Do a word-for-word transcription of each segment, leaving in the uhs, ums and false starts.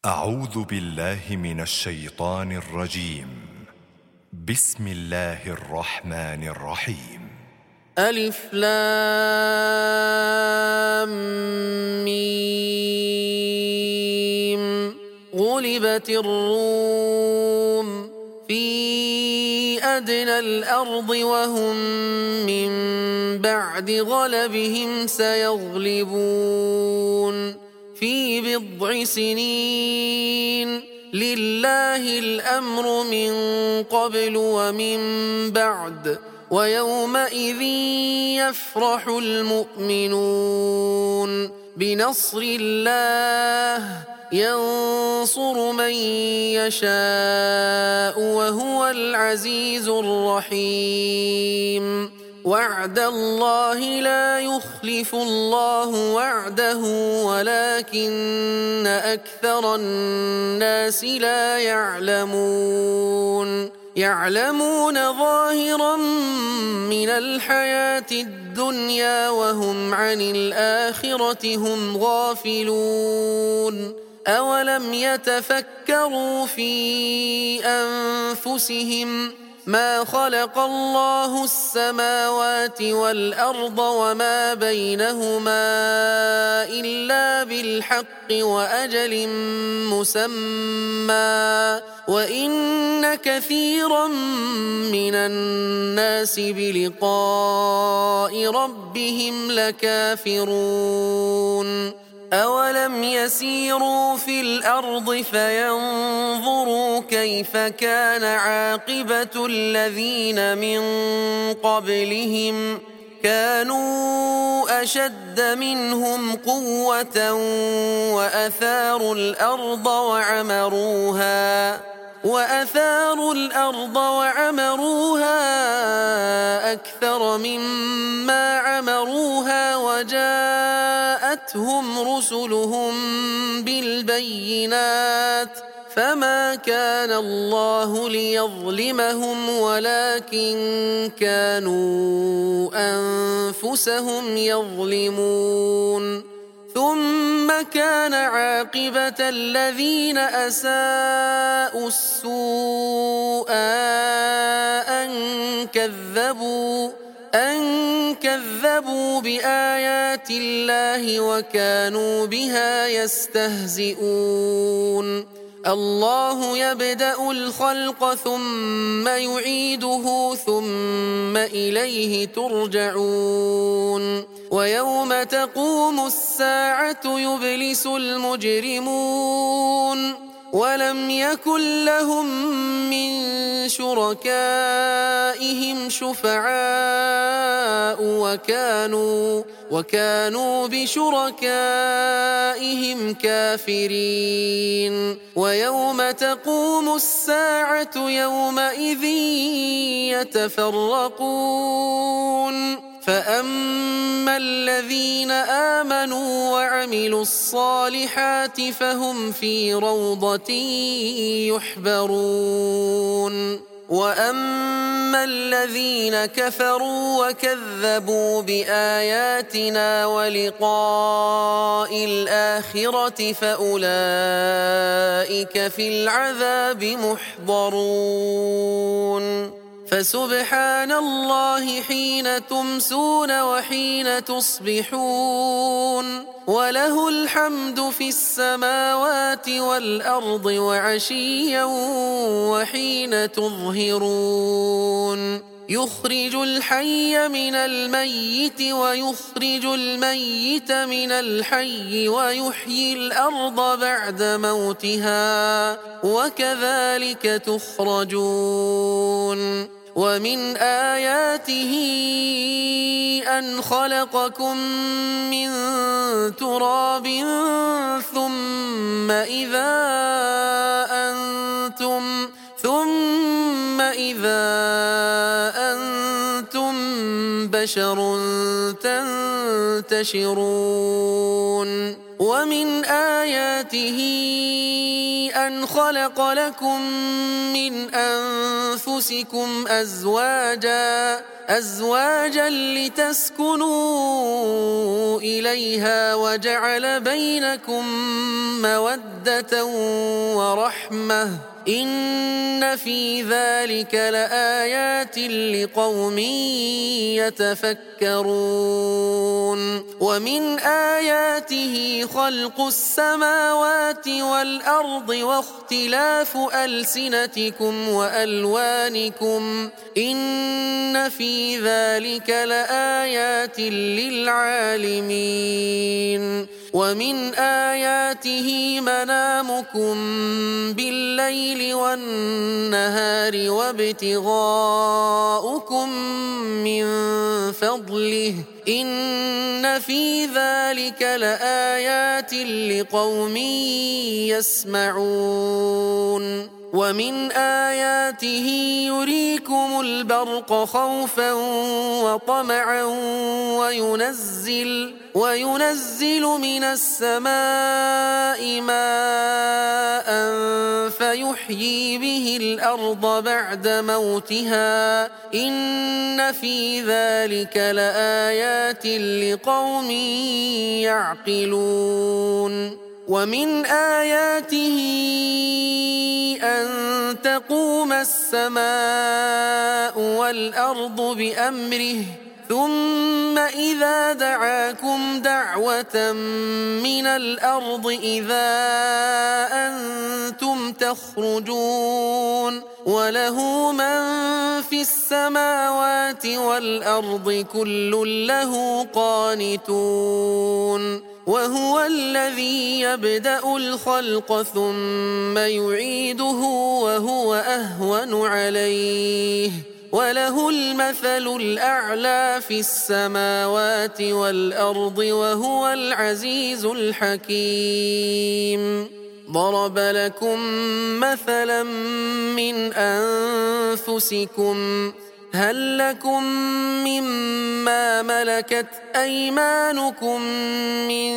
أعوذ بالله من الشيطان الرجيم. بسم الله الرحمن الرحيم. ألف لام ميم. غلبت الروم في أدنى الأرض وهم من بعد غلبهم سيغلبون في بضع سنين. لله الأمر من قبل ومن بعد ويومئذ يفرح المؤمنون بنصر الله ينصر من يشاء وهو العزيز الرحيم. وعد الله لا يخلف الله وعده ولكن أكثر الناس لا يعلمون يعلمون ظاهرا من الحياة الدنيا وهم عن الآخرة هم غافلون. أولم يتفكروا في أنفسهم ما خلق الله السماوات والأرض وما بينهما إلا بالحق وأجل مسمى وإن كثيرا من الناس بلقاء ربهم لكافرون. أولم يسيروا في الأرض فينظروا كيف كان عاقبة الذين من قبلهم كانوا أشد منهم قوة وأثاروا الأرض وعمروها وأثاروا الأرض وعمروها أكثر مما عمروها وجاءتهم رسلهم بالبينات فما كان الله ليظلمهم ولكن كانوا أنفسهم يظلمون. ثم كان عاقبة الذين أساءوا السوء أن كذبوا أن كذبوا بآيات الله وكانوا بها يستهزئون. الله يبدأ الخلق ثم يعيده ثم إليه ترجعون. ويوم تقوم الساعة يبلس المجرمون ولم يكن لهم من شركائهم شفعاء وكانوا وكانوا بشركائهم كافرين. ويوم تقوم الساعة يومئذ يتفرقون فأما الذين آمنوا وعملوا الصالحات فهم في روضة يحبرون. وأما الذين كفروا وكذبوا بآياتنا ولقاء الآخرة فأولئك في العذاب محضرون. فسبحان الله حين تمسون وحين تصبحون وله الحمد في السماوات والأرض وعشيا وحين تظهرون. يخرج الحي من الميت ويخرج الميت من الحي ويحيي الأرض بعد موتها وكذلك تخرجون. ومن آياته أن خلقكم من تراب ثم إذا أنتم ثم إذا أنتم بشر تنتشرون. ومن آياته أن خلق لكم من أنفسكم أزواجا أزواجا لتسكنوا إليها وجعل بينكم مودة ورحمة إن في ذلك لآيات لقوم يتفكرون ومن آياته خلق السماوات والأرض واختلاف ألسنتكم وألوانكم إن في ذلك لآيات للعالمين ومن آياته منامكم بالليل والنهار وابتغاؤكم من فضله إن في ذلك لآيات لقوم يسمعون ومن آياته يريكم البرق خوفا وطمعا وينزل وينزل من السماء ماء فيحيي به الأرض بعد موتها إن في ذلك لآيات لقوم يعقلون ومن آياته أن تقوم السماء والأرض بأمره ثم إذا دعاكم دعوة من الأرض إذا أنتم تخرجون وله من في السماوات والأرض كل له قانتون وهو الذي يبدأ الخلق ثم يعيده وهو أهون عليه وله المثل الأعلى في السماوات والأرض وهو العزيز الحكيم ضرب لكم مثلا من أنفسكم هل لكم مما ملكت أيمانكم من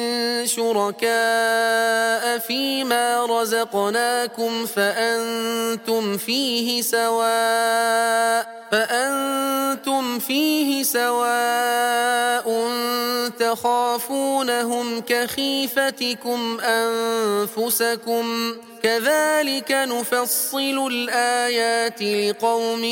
شركاء فيما رزقناكم فأنتم فيه سواء فأنتم فيه سواء تخافونهم كخيفتكم أنفسكم كذلك نفصل الآيات لقوم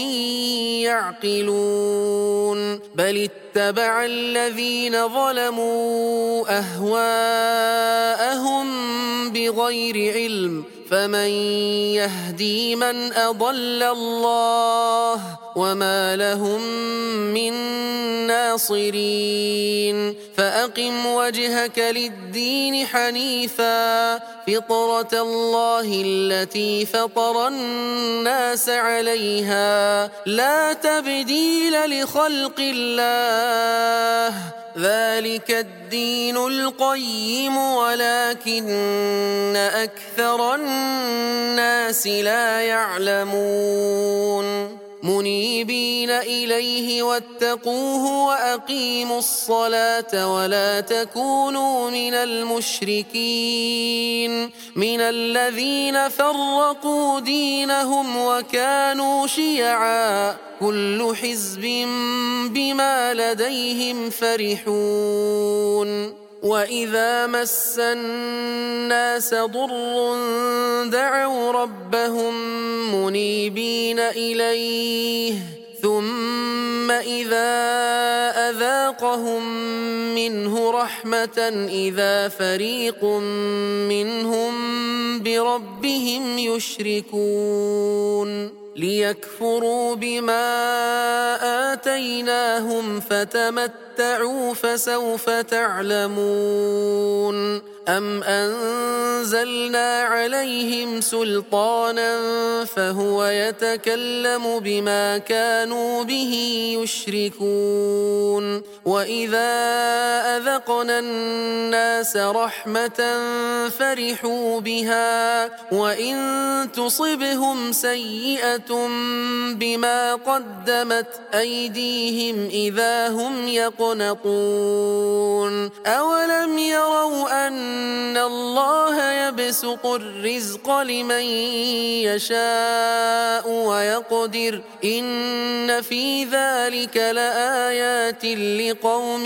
يعقلون بل اتبع الذين ظلموا أهواءهم بغير علم فمن يهدي من أضل الله وما لهم من ناصرين فأقم وجهك للدين حنيفا فطرة الله التي فطر الناس عليها لا تبديل لخلق الله ذلك الدين القيم ولكن أكثر الناس لا يعلمون منيبين إليه واتقوه وأقيموا الصلاة ولا تكونوا من المشركين من الذين فرقوا دينهم وكانوا شيعا كل حزب بما لديهم فرحون وإذا مس الناس ضر دعوا ربهم منيبين إليه ثم إذا أذاقهم منه رحمة إذا فريق منهم بربهم يشركون ليكفروا بما آتيناهم فتمتعوا فسوف تعلمون أم أنزلنا عليهم سلطانا فهو يتكلم بما كانوا به يشركون وإذا أذقنا الناس رحمة فرحوا بها وإن تصبهم سيئة بما قدمت أيديهم إذا هم يقنطون أولم يروا أن الله يبسط الرزق لمن يشاء ويقدر إن في ذلك لآيات لقوم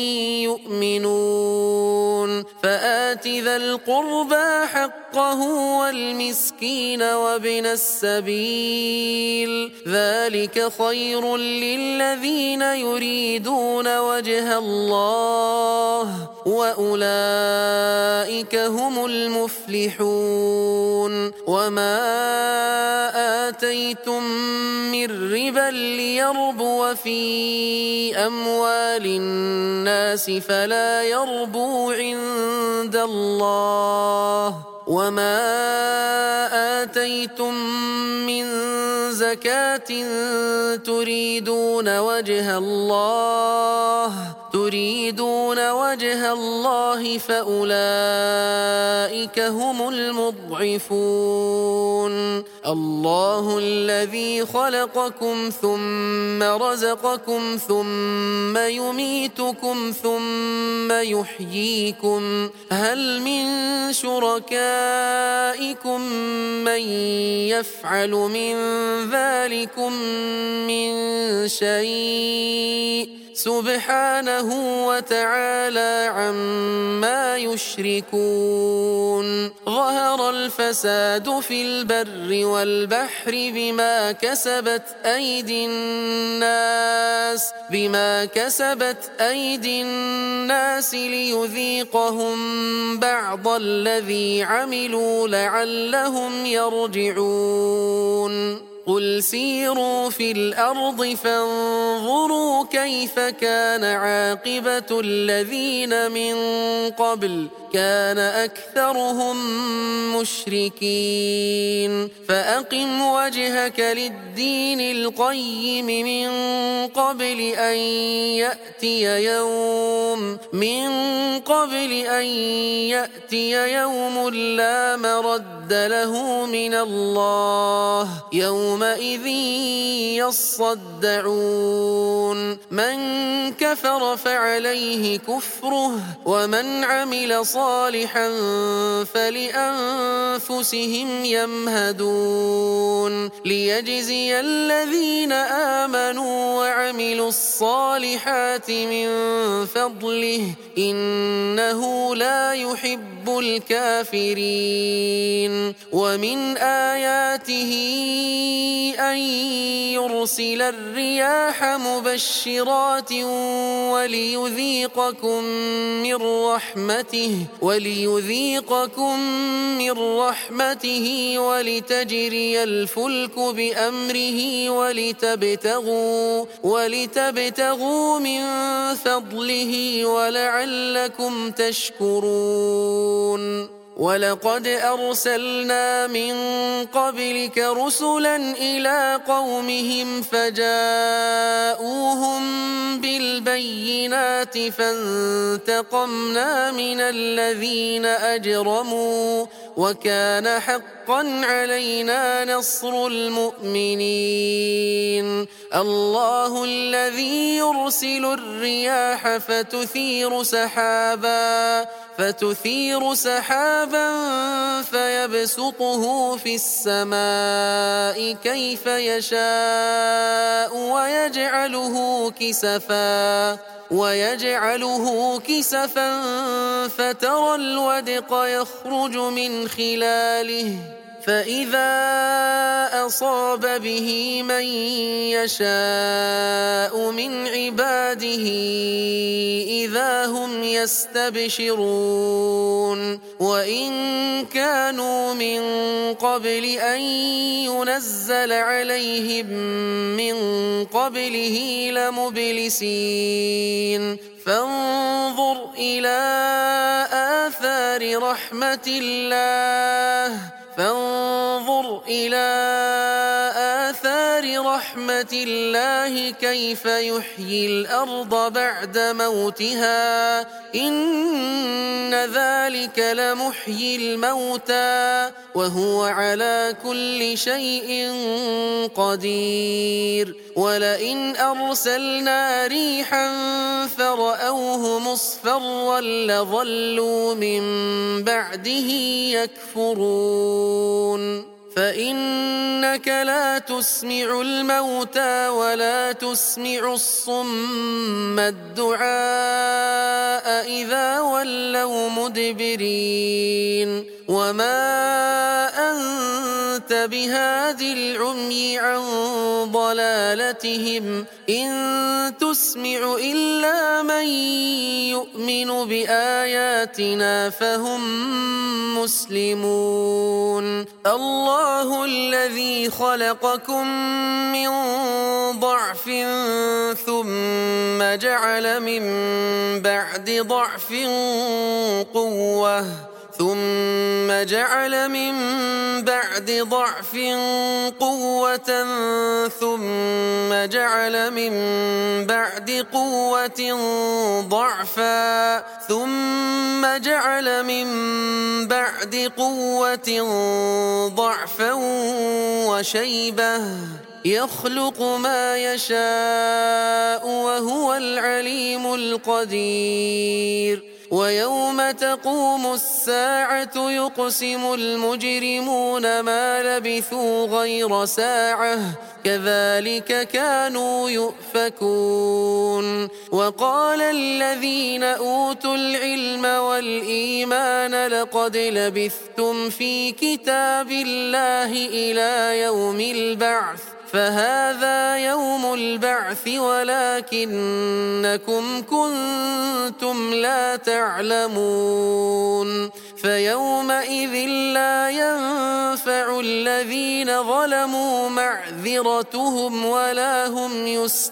يؤمنون فآت ذا القربى حقه والمسكين وابن السبيل ذلك خير للذين يريدون وجه الله وأولئك هم المفلحون وما آتيتم من ربا ليربو في أموال الناس فلا يربو عند الله وما آتيتم من زكاة تريدون وجه الله تريدون وجه الله فأولئك هم المضعفون الله الذي خلقكم ثم رزقكم ثم يميتكم ثم يحييكم هل من شركائكم من يفعل من ذلكم من شيء سبحانه وتعالى عما يشركون ظهر الفساد في البر والبحر بما كسبت أيدي الناس بما كسبت أيدي الناس ليذيقهم بعض الذي عملوا لعلهم يرجعون قل سيروا في الأرض فانظروا كيف كان عاقبة الذين من قبل كان أكثرهم مشركين فأقم وجهك للدين القيم من قبل أن يأتي يوم من قبل أن يأتي يوم لا مرد له من الله يومئذ يصدعون من كفر فعليه كفره ومن عمل صالحا فلأنفسهم يمهدون ليجزي الذين آمنوا وعملوا الصالحات من فضله إنه لا يحب الكافرين ومن آياته أن يرسل الرياح مبشرات وليذيقكم من رحمته وليذيقكم من رحمته ولتجري الفلك بأمره ولتبتغوا ولتبتغوا من فضله ولعلكم تشكرون ولقد أرسلنا من قبلك رسلا إلى قومهم فجاءوهم بالبينات فانتقمنا من الذين أجرموا وكان حقا علينا نصر المؤمنين الله الذي يرسل الرياح فتثير سحابا فتثير سحابا فيبسطه في السماء كيف يشاء ويجعله كسفا ويجعله كسفا فترى الودق يخرج من خلاله فإذا أصاب به من يشاء من عباده إذا هم يستبشرون وإن كانوا من قبل أن ينزل عليهم من قبله لمبلسين فانظر إلى آثار رحمة الله فانظر إلى آثار آثار رحمة الله كيف يحيي الأرض بعد موتها إن ذلك لمحيي الموتى وهو على كل شيء قدير ولئن أرسلنا ريحا فرأوه مصفرا لظلوا من بعده يكفرون فإنك لا تسمع الموتى ولا تسمع الصم الدعاء إذا ولوا مدبرين وما أنت بهاد العمي عن ضلالتهم إن تسمع إلا من يؤمن بآياتنا فهم مسلمون الله الذي خلقكم من ضعف ثم جعل من بعد ضعف قوة ثم جعل من بعد ضعف قوة ثم جعل من بعد قوة ضعفا ثم جعل من بعد قوة ضعفا وشيبة يخلق ما يشاء وهو العليم القدير ويوم تقوم الساعة يقسم المجرمون ما لبثوا غير ساعة كذلك كانوا يؤفكون وقال الذين أوتوا العلم والإيمان لقد لبثتم في كتاب الله إلى يوم البعث فهذا يوم البعث ولكنكم كنتم لا تعلمون فيومئذ لا ينفع الذين ظلموا معذرتهم ولا هم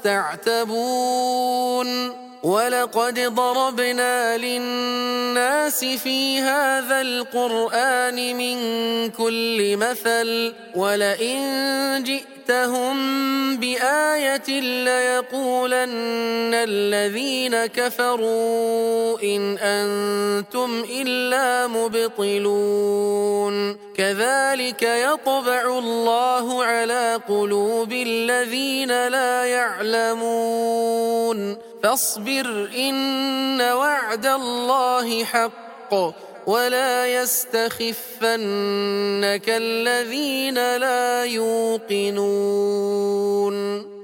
يستعتبون ولقد ضربنا للناس في هذا القرآن من كل مثل ولئن جئتهم بآية ليقولن الذين كفروا إن أنتم إلا مبطلون كذلك يطبع الله على قلوب الذين لا يعلمون فاصبر إن وعد الله حق ولا يستخفنك الذين لا يوقنون